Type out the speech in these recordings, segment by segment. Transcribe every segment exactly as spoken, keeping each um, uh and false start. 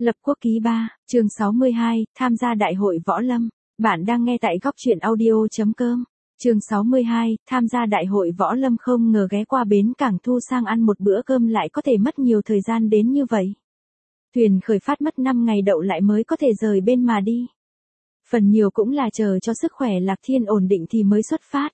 Lập quốc ký ba, chương sáu mươi hai, tham gia đại hội võ lâm. Bạn đang nghe tại góc truyện audio.com. Chương sáu mươi hai, tham gia đại hội võ lâm. Không ngờ ghé qua bến cảng Thu Sang ăn một bữa cơm lại có thể mất nhiều thời gian đến như vậy. Thuyền khởi phát mất năm ngày đậu lại mới có thể rời bên mà đi. Phần nhiều cũng là chờ cho sức khỏe Lạc Thiên ổn định thì mới xuất phát.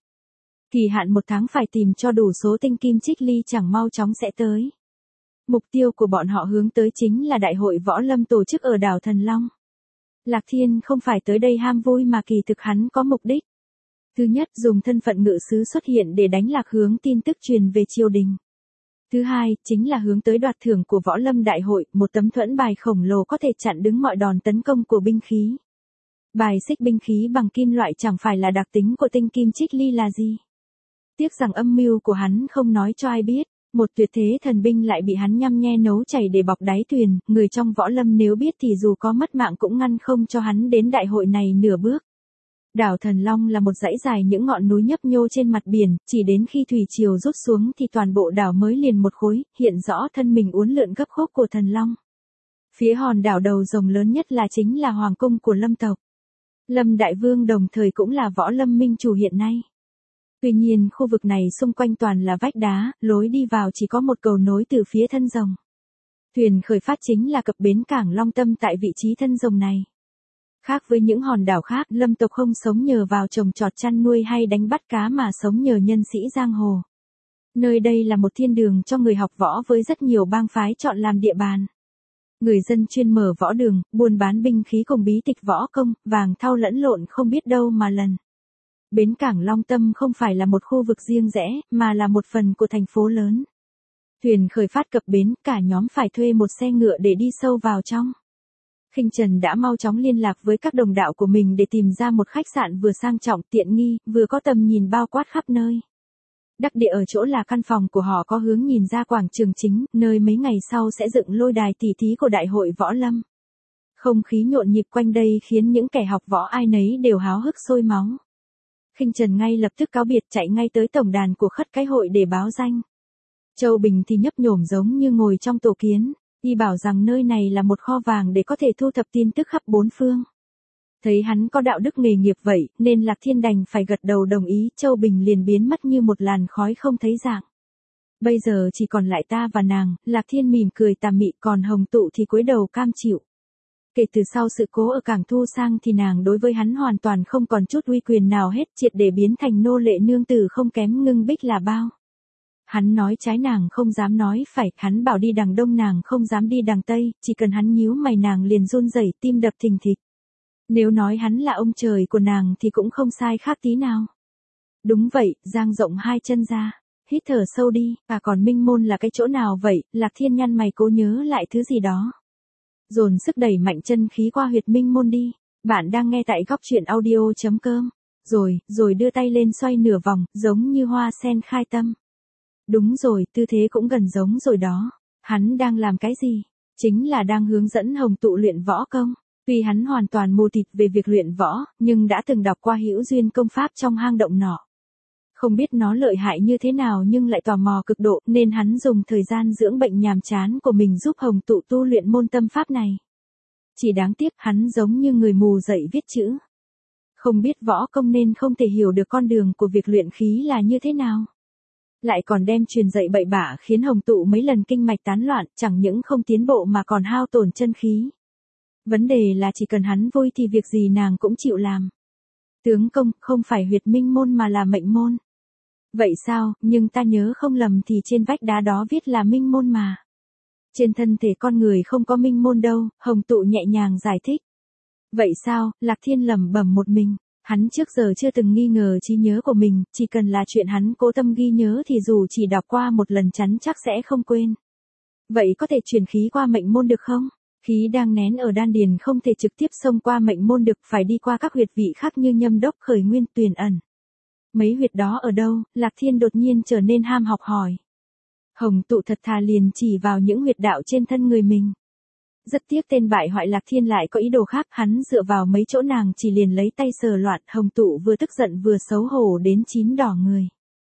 Kỳ hạn một tháng phải tìm cho đủ số tinh kim trích ly chẳng mau chóng sẽ tới. Mục tiêu của bọn họ hướng tới chính là đại hội võ lâm tổ chức ở đảo Thần Long. Lạc Thiên không phải tới đây ham vui mà kỳ thực hắn có mục đích. Thứ nhất, dùng thân phận ngự sứ xuất hiện để đánh lạc hướng tin tức truyền về triều đình. Thứ hai, chính là hướng tới đoạt thưởng của võ lâm đại hội, một tấm thuẫn bài khổng lồ có thể chặn đứng mọi đòn tấn công của binh khí. Bài xích binh khí bằng kim loại chẳng phải là đặc tính của tinh kim trích ly là gì. Tiếc rằng âm mưu của hắn không nói cho ai biết. Một tuyệt thế thần binh lại bị hắn nhăm nhe nấu chảy để bọc đáy thuyền, người trong võ lâm nếu biết thì dù có mất mạng cũng ngăn không cho hắn đến đại hội này nửa bước. Đảo Thần Long là một dãy dài những ngọn núi nhấp nhô trên mặt biển, chỉ đến khi thủy triều rút xuống thì toàn bộ đảo mới liền một khối, hiện rõ thân mình uốn lượn gấp khúc của Thần Long. Phía hòn đảo đầu rồng lớn nhất là chính là hoàng cung của Lâm tộc. Lâm Đại Vương đồng thời cũng là võ lâm minh chủ hiện nay. Tuy nhiên khu vực này xung quanh toàn là vách đá, lối đi vào chỉ có một cầu nối từ phía thân rồng. Thuyền khởi phát chính là cập bến cảng Long Tâm tại vị trí thân rồng này. Khác với những hòn đảo khác, Lâm tộc không sống nhờ vào trồng trọt chăn nuôi hay đánh bắt cá mà sống nhờ nhân sĩ giang hồ. Nơi đây là một thiên đường cho người học võ với rất nhiều bang phái chọn làm địa bàn. Người dân chuyên mở võ đường, buôn bán binh khí cùng bí tịch võ công, vàng thau lẫn lộn không biết đâu mà lần. Bến cảng Long Tâm không phải là một khu vực riêng rẽ, mà là một phần của thành phố lớn. Thuyền khởi phát cập bến, cả nhóm phải thuê một xe ngựa để đi sâu vào trong. Khinh Trần đã mau chóng liên lạc với các đồng đạo của mình để tìm ra một khách sạn vừa sang trọng tiện nghi, vừa có tầm nhìn bao quát khắp nơi. Đắc địa ở chỗ là căn phòng của họ có hướng nhìn ra quảng trường chính, nơi mấy ngày sau sẽ dựng lôi đài tỷ thí của đại hội võ lâm. Không khí nhộn nhịp quanh đây khiến những kẻ học võ ai nấy đều háo hức sôi máu. Khinh Trần ngay lập tức cáo biệt chạy ngay tới tổng đàn của khất cái hội để báo danh. Châu Bình thì nhấp nhổm giống như ngồi trong tổ kiến, y bảo rằng nơi này là một kho vàng để có thể thu thập tin tức khắp bốn phương. Thấy hắn có đạo đức nghề nghiệp vậy, nên Lạc Thiên đành phải gật đầu đồng ý. Châu Bình liền biến mất như một làn khói không thấy dạng. Bây giờ chỉ còn lại ta và nàng, Lạc Thiên mỉm cười tà mị, còn Hồng Tụ thì cúi đầu cam chịu. Kể từ sau sự cố ở cảng Thu Sang thì nàng đối với hắn hoàn toàn không còn chút uy quyền nào hết, triệt để biến thành nô lệ nương tử không kém Ngưng Bích là bao. Hắn nói trái nàng không dám nói phải, hắn bảo đi đằng đông nàng không dám đi đằng tây, chỉ cần hắn nhíu mày nàng liền run rẩy, tim đập thình thịch. Nếu nói hắn là ông trời của nàng thì cũng không sai khác tí nào. Đúng vậy, dang rộng hai chân ra, hít thở sâu đi, à còn Minh Môn là cái chỗ nào vậy? Lạc Thiên nhăn mày cố nhớ lại thứ gì đó. Dồn sức đẩy mạnh chân khí qua huyệt Minh Môn đi. Bạn đang nghe tại góc truyện audio.com. Rồi, rồi đưa tay lên xoay nửa vòng, giống như hoa sen khai tâm. Đúng rồi, tư thế cũng gần giống rồi đó. Hắn đang làm cái gì? Chính là đang hướng dẫn Hồng Tụ luyện võ công. Tuy hắn hoàn toàn mù tịt về việc luyện võ, nhưng đã từng đọc qua hữu duyên công pháp trong hang động nọ. Không biết nó lợi hại như thế nào nhưng lại tò mò cực độ, nên hắn dùng thời gian dưỡng bệnh nhàm chán của mình giúp Hồng Tụ tu luyện môn tâm pháp này. Chỉ đáng tiếc hắn giống như người mù dạy viết chữ. Không biết võ công nên không thể hiểu được con đường của việc luyện khí là như thế nào. Lại còn đem truyền dạy bậy bạ khiến Hồng Tụ mấy lần kinh mạch tán loạn, chẳng những không tiến bộ mà còn hao tổn chân khí. Vấn đề là chỉ cần hắn vui thì việc gì nàng cũng chịu làm. Tướng công không phải huyệt Minh Môn mà là mệnh môn. Vậy sao, nhưng ta nhớ không lầm thì trên vách đá đó viết là Minh Môn mà. Trên thân thể con người không có Minh Môn đâu, Hồng Tụ nhẹ nhàng giải thích. Vậy sao, Lạc Thiên lẩm bẩm một mình, hắn trước giờ chưa từng nghi ngờ trí nhớ của mình, chỉ cần là chuyện hắn cố tâm ghi nhớ thì dù chỉ đọc qua một lần chắn chắc sẽ không quên. Vậy có thể truyền khí qua mệnh môn được không? Khí đang nén ở đan điền không thể trực tiếp xông qua mệnh môn được, phải đi qua các huyệt vị khác như Nhâm Đốc, Khởi Nguyên, Tuyền Ẩn. Mấy huyệt đó ở đâu? Lạc Thiên đột nhiên trở nên ham học hỏi. Hồng Tụ thật thà liền chỉ vào những huyệt đạo trên thân người mình. Rất tiếc tên bại hoại Lạc Thiên lại có ý đồ khác, hắn dựa vào mấy chỗ nàng chỉ liền lấy tay sờ loạn. Hồng Tụ vừa tức giận vừa xấu hổ đến chín đỏ người.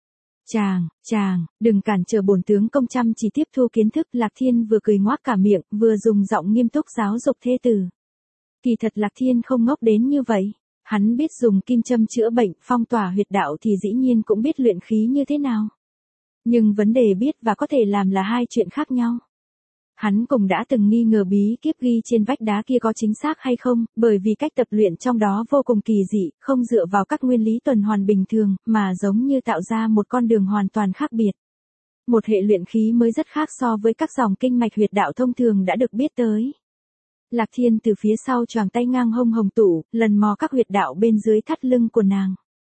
Chàng, chàng, đừng cản trở bổn tướng công chăm chỉ tiếp thu kiến thức. Lạc Thiên vừa cười ngoác cả miệng, vừa dùng giọng nghiêm túc giáo dục thê tử. Kỳ thật Lạc Thiên không ngốc đến như vậy. Hắn biết dùng kim châm chữa bệnh, phong tỏa huyệt đạo thì dĩ nhiên cũng biết luyện khí như thế nào. Nhưng vấn đề biết và có thể làm là hai chuyện khác nhau. Hắn cũng đã từng nghi ngờ bí kíp ghi trên vách đá kia có chính xác hay không, bởi vì cách tập luyện trong đó vô cùng kỳ dị, không dựa vào các nguyên lý tuần hoàn bình thường, mà giống như tạo ra một con đường hoàn toàn khác biệt. Một hệ luyện khí mới rất khác so với các dòng kinh mạch huyệt đạo thông thường đã được biết tới. Lạc Thiên từ phía sau choàng tay ngang hông Hồng Tụ, lần mò các huyệt đạo bên dưới thắt lưng của nàng.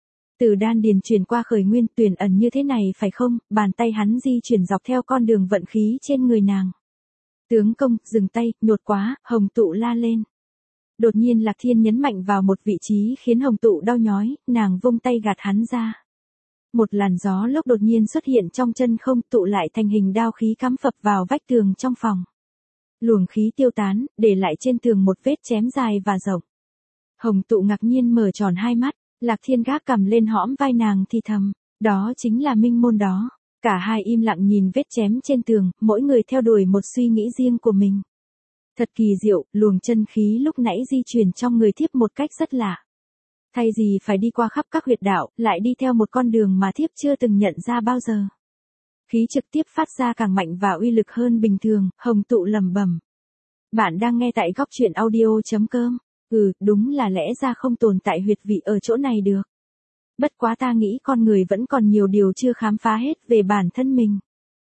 Từ đan điền truyền qua khởi nguyên tuyển ẩn như thế này phải không, bàn tay hắn di chuyển dọc theo con đường vận khí trên người nàng. Tướng công, dừng tay, nhột quá, Hồng Tụ la lên. Đột nhiên Lạc Thiên nhấn mạnh vào một vị trí khiến Hồng Tụ đau nhói, nàng vung tay gạt hắn ra. Một làn gió lốc đột nhiên xuất hiện trong chân không, tụ lại thành hình đao khí cắm phập vào vách tường trong phòng. Luồng khí tiêu tán, để lại trên tường một vết chém dài và rộng. Hồng Tụ ngạc nhiên mở tròn hai mắt, Lạc Thiên gác cầm lên hõm vai nàng thì thầm, đó chính là minh môn đó. Cả hai im lặng nhìn vết chém trên tường, mỗi người theo đuổi một suy nghĩ riêng của mình. Thật kỳ diệu, luồng chân khí lúc nãy di chuyển trong người thiếp một cách rất lạ. Thay gì phải đi qua khắp các huyệt đạo, lại đi theo một con đường mà thiếp chưa từng nhận ra bao giờ. Khí trực tiếp phát ra càng mạnh và uy lực hơn bình thường, Hồng Tụ lẩm bẩm. Bạn đang nghe tại góc truyện audio chấm com. Ừ, đúng là lẽ ra không tồn tại huyệt vị ở chỗ này được. Bất quá ta nghĩ con người vẫn còn nhiều điều chưa khám phá hết về bản thân mình.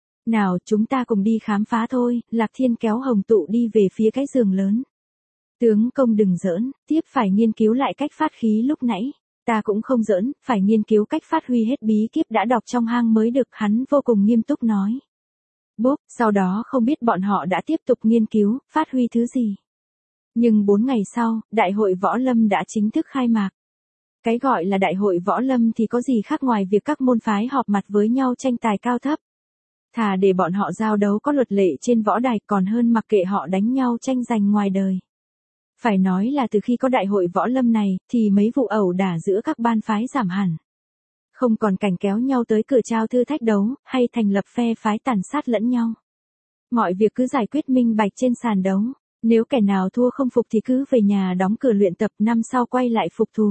Nào chúng ta cùng đi khám phá thôi. Lạc Thiên kéo Hồng Tụ đi về phía cái giường lớn. Tướng công đừng giỡn, tiếp phải nghiên cứu lại cách phát khí lúc nãy. Ta cũng không giỡn, phải nghiên cứu cách phát huy hết bí kíp đã đọc trong hang mới được, hắn vô cùng nghiêm túc nói. Bốp, sau đó không biết bọn họ đã tiếp tục nghiên cứu, phát huy thứ gì. Nhưng bốn ngày sau, Đại hội Võ Lâm đã chính thức khai mạc. Cái gọi là Đại hội Võ Lâm thì có gì khác ngoài việc các môn phái họp mặt với nhau tranh tài cao thấp. Thà để bọn họ giao đấu có luật lệ trên võ đài còn hơn mặc kệ họ đánh nhau tranh giành ngoài đời. Phải nói là từ khi có Đại hội Võ Lâm này, thì mấy vụ ẩu đả giữa các ban phái giảm hẳn. Không còn cảnh kéo nhau tới cửa trao thư thách đấu, hay thành lập phe phái tàn sát lẫn nhau. Mọi việc cứ giải quyết minh bạch trên sàn đấu. Nếu kẻ nào thua không phục thì cứ về nhà đóng cửa luyện tập, năm sau quay lại phục thù.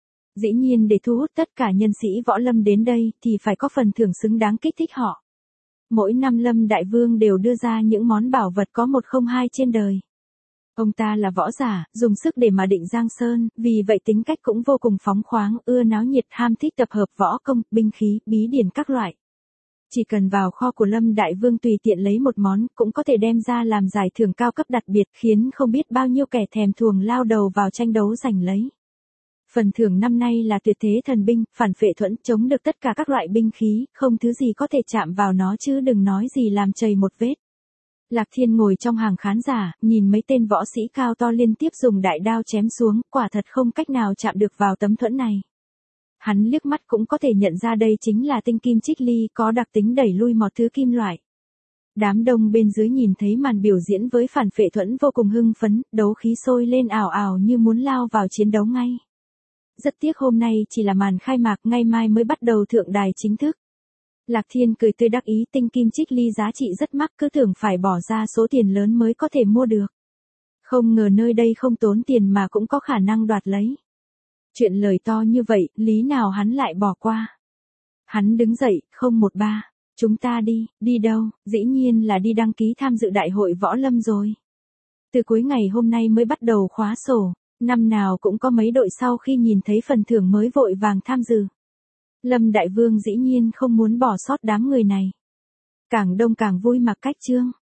Dĩ nhiên để thu hút tất cả nhân sĩ võ lâm đến đây thì phải có phần thưởng xứng đáng kích thích họ. Mỗi năm Lâm Đại Vương đều đưa ra những món bảo vật có một không hai trên đời. Ông ta là võ giả, dùng sức để mà định giang sơn, vì vậy tính cách cũng vô cùng phóng khoáng, ưa náo nhiệt, ham thích tập hợp võ công, binh khí, bí điển các loại. Chỉ cần vào kho của Lâm Đại Vương tùy tiện lấy một món, cũng có thể đem ra làm giải thưởng cao cấp đặc biệt, khiến không biết bao nhiêu kẻ thèm thuồng lao đầu vào tranh đấu giành lấy. Phần thưởng năm nay là tuyệt thế thần binh, phản phệ thuẫn, chống được tất cả các loại binh khí, không thứ gì có thể chạm vào nó chứ đừng nói gì làm chày một vết. Lạc Thiên ngồi trong hàng khán giả, nhìn mấy tên võ sĩ cao to liên tiếp dùng đại đao chém xuống, quả thật không cách nào chạm được vào tấm thuẫn này. Hắn liếc mắt cũng có thể nhận ra đây chính là tinh kim trích ly, có đặc tính đẩy lui mọi thứ kim loại. Đám đông bên dưới nhìn thấy màn biểu diễn với phản phệ thuẫn vô cùng hưng phấn, đấu khí sôi lên ảo ảo như muốn lao vào chiến đấu ngay. Rất tiếc hôm nay chỉ là màn khai mạc, ngày mai mới bắt đầu thượng đài chính thức. Lạc Thiên cười tươi đắc ý, tinh kim trích ly giá trị rất mắc, cứ tưởng phải bỏ ra số tiền lớn mới có thể mua được. Không ngờ nơi đây không tốn tiền mà cũng có khả năng đoạt lấy. Chuyện lời to như vậy, lý nào hắn lại bỏ qua. Hắn đứng dậy, không một ba. Chúng ta đi, đi đâu, dĩ nhiên là đi đăng ký tham dự Đại hội Võ Lâm rồi. Từ cuối ngày hôm nay mới bắt đầu khóa sổ, năm nào cũng có mấy đội sau khi nhìn thấy phần thưởng mới vội vàng tham dự. Lâm Đại Vương dĩ nhiên không muốn bỏ sót đám người này. Càng đông càng vui mặc cách chương.